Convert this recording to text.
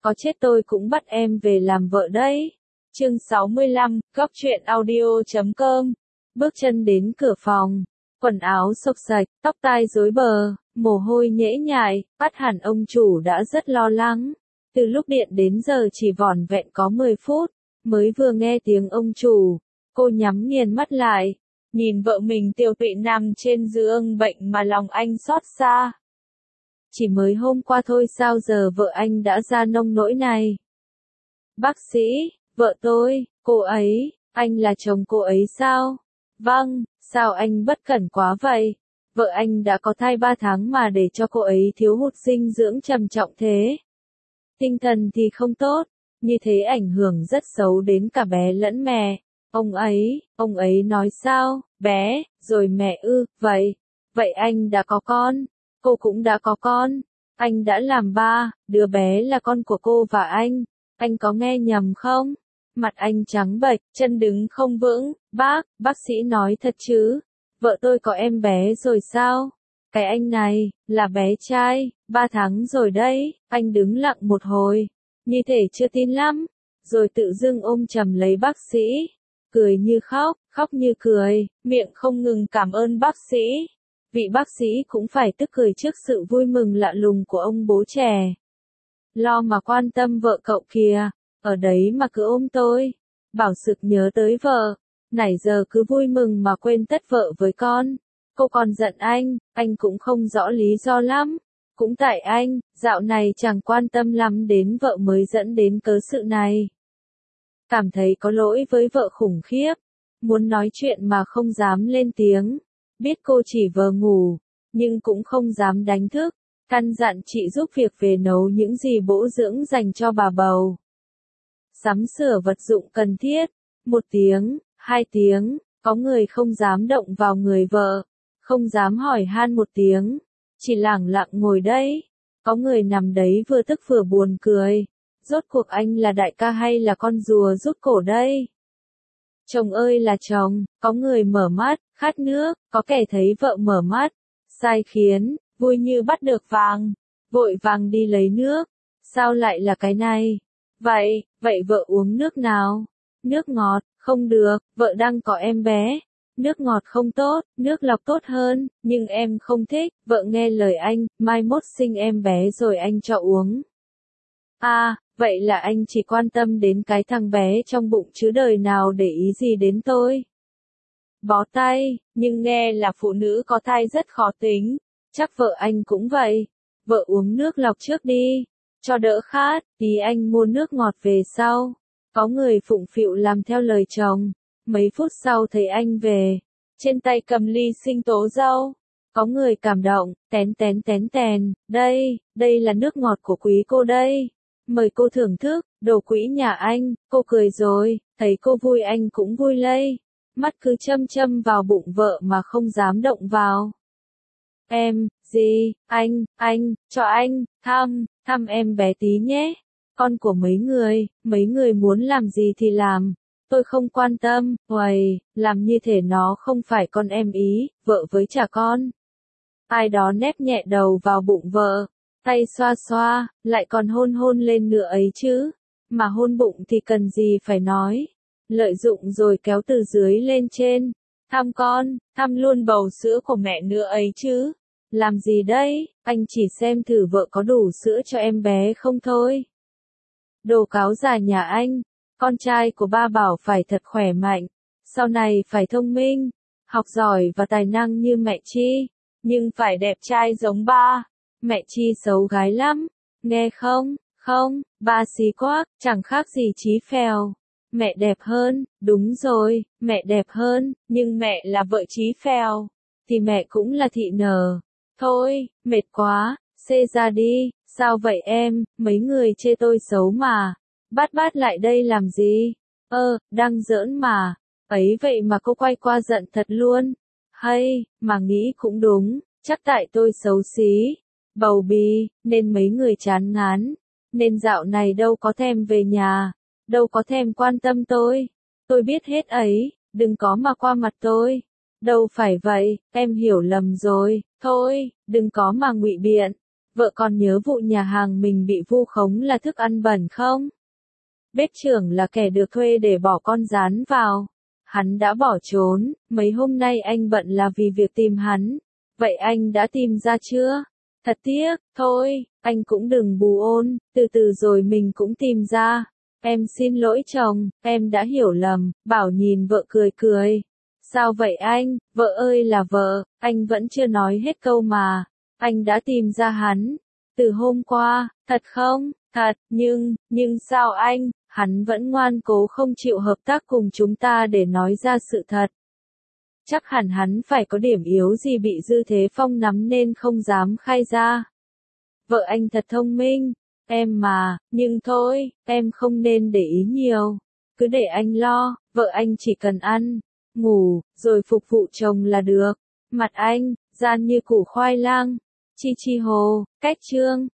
có chết tôi cũng bắt em về làm vợ đấy. Chương 65, Góc truyện audio.com. Bước chân đến cửa phòng, quần áo xộc xạch, tóc tai rối bờ, mồ hôi nhễ nhại, bắt hẳn ông chủ đã rất lo lắng. Từ lúc điện đến giờ chỉ vỏn vẹn có 10 phút, mới vừa nghe tiếng ông chủ, cô nhắm nghiền mắt lại, nhìn vợ mình tiêu tụy nằm trên giường bệnh mà lòng anh xót xa. Chỉ mới hôm qua thôi sao giờ vợ anh đã ra nông nỗi này? Bác sĩ, vợ tôi, cô ấy, anh là chồng cô ấy sao? Vâng, sao anh bất cẩn quá vậy? Vợ anh đã có thai 3 tháng mà để cho cô ấy thiếu hụt dinh dưỡng trầm trọng thế. Tinh thần thì không tốt, như thế ảnh hưởng rất xấu đến cả bé lẫn mẹ. Ông ấy nói sao, bé, rồi mẹ ư, vậy anh đã có con, cô cũng đã có con, anh đã làm ba, đứa bé là con của cô và anh có nghe nhầm không? Mặt anh trắng bệch, chân đứng không vững, bác sĩ nói thật chứ, vợ tôi có em bé rồi sao? Cái anh này, là bé trai, 3 tháng rồi đấy, anh đứng lặng một hồi, như thể chưa tin lắm, rồi tự dưng ôm chầm lấy bác sĩ, cười như khóc, khóc như cười, miệng không ngừng cảm ơn bác sĩ. Vị bác sĩ cũng phải tức cười trước sự vui mừng lạ lùng của ông bố trẻ. Lo mà quan tâm vợ cậu kìa, ở đấy mà cứ ôm tôi, bảo sực nhớ tới vợ, nãy giờ cứ vui mừng mà quên tất vợ với con. Cô còn giận anh cũng không rõ lý do lắm. Cũng tại anh, dạo này chẳng quan tâm lắm đến vợ mới dẫn đến cớ sự này. Cảm thấy có lỗi với vợ khủng khiếp, muốn nói chuyện mà không dám lên tiếng. Biết cô chỉ vờ ngủ, nhưng cũng không dám đánh thức, căn dặn chị giúp việc về nấu những gì bổ dưỡng dành cho bà bầu. Sắm sửa vật dụng cần thiết, 1 tiếng, 2 tiếng, có người không dám động vào người vợ, không dám hỏi han 1 tiếng, chỉ lẳng lặng ngồi đấy, có người nằm đấy vừa tức vừa buồn cười, rốt cuộc anh là đại ca hay là con rùa rút cổ đây? Chồng ơi là chồng, có người mở mắt, khát nước, có kẻ thấy vợ mở mắt, sai khiến, vui như bắt được vàng, vội vàng đi lấy nước, sao lại là cái này? Vậy vợ uống nước nào? Nước ngọt, không được, vợ đang có em bé. Nước ngọt không tốt, nước lọc tốt hơn, nhưng em không thích, vợ nghe lời anh, mai mốt sinh em bé rồi anh cho uống. À, vậy là anh chỉ quan tâm đến cái thằng bé trong bụng chứ đời nào để ý gì đến tôi. Bó tay, nhưng nghe là phụ nữ có thai rất khó tính, chắc vợ anh cũng vậy. Vợ uống nước lọc trước đi, cho đỡ khát, tí anh mua nước ngọt về sau. Có người phụng phịu làm theo lời chồng, mấy phút sau thấy anh về, trên tay cầm ly sinh tố dâu. Có người cảm động, tén, đây là nước ngọt của quý cô đây. Mời cô thưởng thức, đồ quý nhà anh, cô cười rồi, thấy cô vui anh cũng vui lây. Mắt cứ châm vào bụng vợ mà không dám động vào. Em, gì, anh, cho anh, thăm em bé tí nhé. Con của mấy người muốn làm gì thì làm. Tôi không quan tâm, làm như thể nó không phải con em ý, vợ với chả con. Ai đó nép nhẹ đầu vào bụng vợ, tay xoa, lại còn hôn lên nữa ấy chứ. Mà hôn bụng thì cần gì phải nói. Lợi dụng rồi kéo từ dưới lên trên. Thăm con, thăm luôn bầu sữa của mẹ nữa ấy chứ. Làm gì đấy, anh chỉ xem thử vợ có đủ sữa cho em bé không thôi. Đồ cáo già nhà anh, con trai của ba bảo phải thật khỏe mạnh, sau này phải thông minh, học giỏi và tài năng như mẹ Chi, nhưng phải đẹp trai giống ba. Mẹ Chi xấu gái lắm, nghe không, ba xí quác, chẳng khác gì Chí Phèo. Mẹ đẹp hơn, đúng rồi, mẹ đẹp hơn, nhưng mẹ là vợ Chí Phèo, thì mẹ cũng là thị nở. Thôi, mệt quá, xê ra đi, sao vậy em, mấy người chê tôi xấu mà. Bát lại đây làm gì? Đang giỡn mà. Ấy vậy mà cô quay qua giận thật luôn. Hay, mà nghĩ cũng đúng, chắc tại tôi xấu xí, bầu bí, nên mấy người chán ngán. Nên dạo này đâu có thèm về nhà, đâu có thèm quan tâm tôi. Tôi biết hết ấy, đừng có mà qua mặt tôi. Đâu phải vậy, em hiểu lầm rồi, thôi, đừng có mà ngụy biện. Vợ còn nhớ vụ nhà hàng mình bị vu khống là thức ăn bẩn không? Bếp trưởng là kẻ được thuê để bỏ con gián vào. Hắn đã bỏ trốn, mấy hôm nay anh bận là vì việc tìm hắn. Vậy anh đã tìm ra chưa? Thật tiếc, thôi, anh cũng đừng bù ôn, từ từ rồi mình cũng tìm ra. Em xin lỗi chồng, em đã hiểu lầm, Bảo nhìn vợ cười cười. Sao vậy anh, vợ ơi là vợ, anh vẫn chưa nói hết câu mà. Anh đã tìm ra hắn. Từ hôm qua, thật không? Thật, nhưng sao anh, hắn vẫn ngoan cố không chịu hợp tác cùng chúng ta để nói ra sự thật. Chắc hẳn hắn phải có điểm yếu gì bị Dư Thế Phong nắm nên không dám khai ra. Vợ anh thật thông minh, em mà, nhưng thôi, em không nên để ý nhiều. Cứ để anh lo, vợ anh chỉ cần ăn, ngủ, rồi phục vụ chồng là được. Mặt anh, gian như củ khoai lang. Chi chi hồ, cách chương.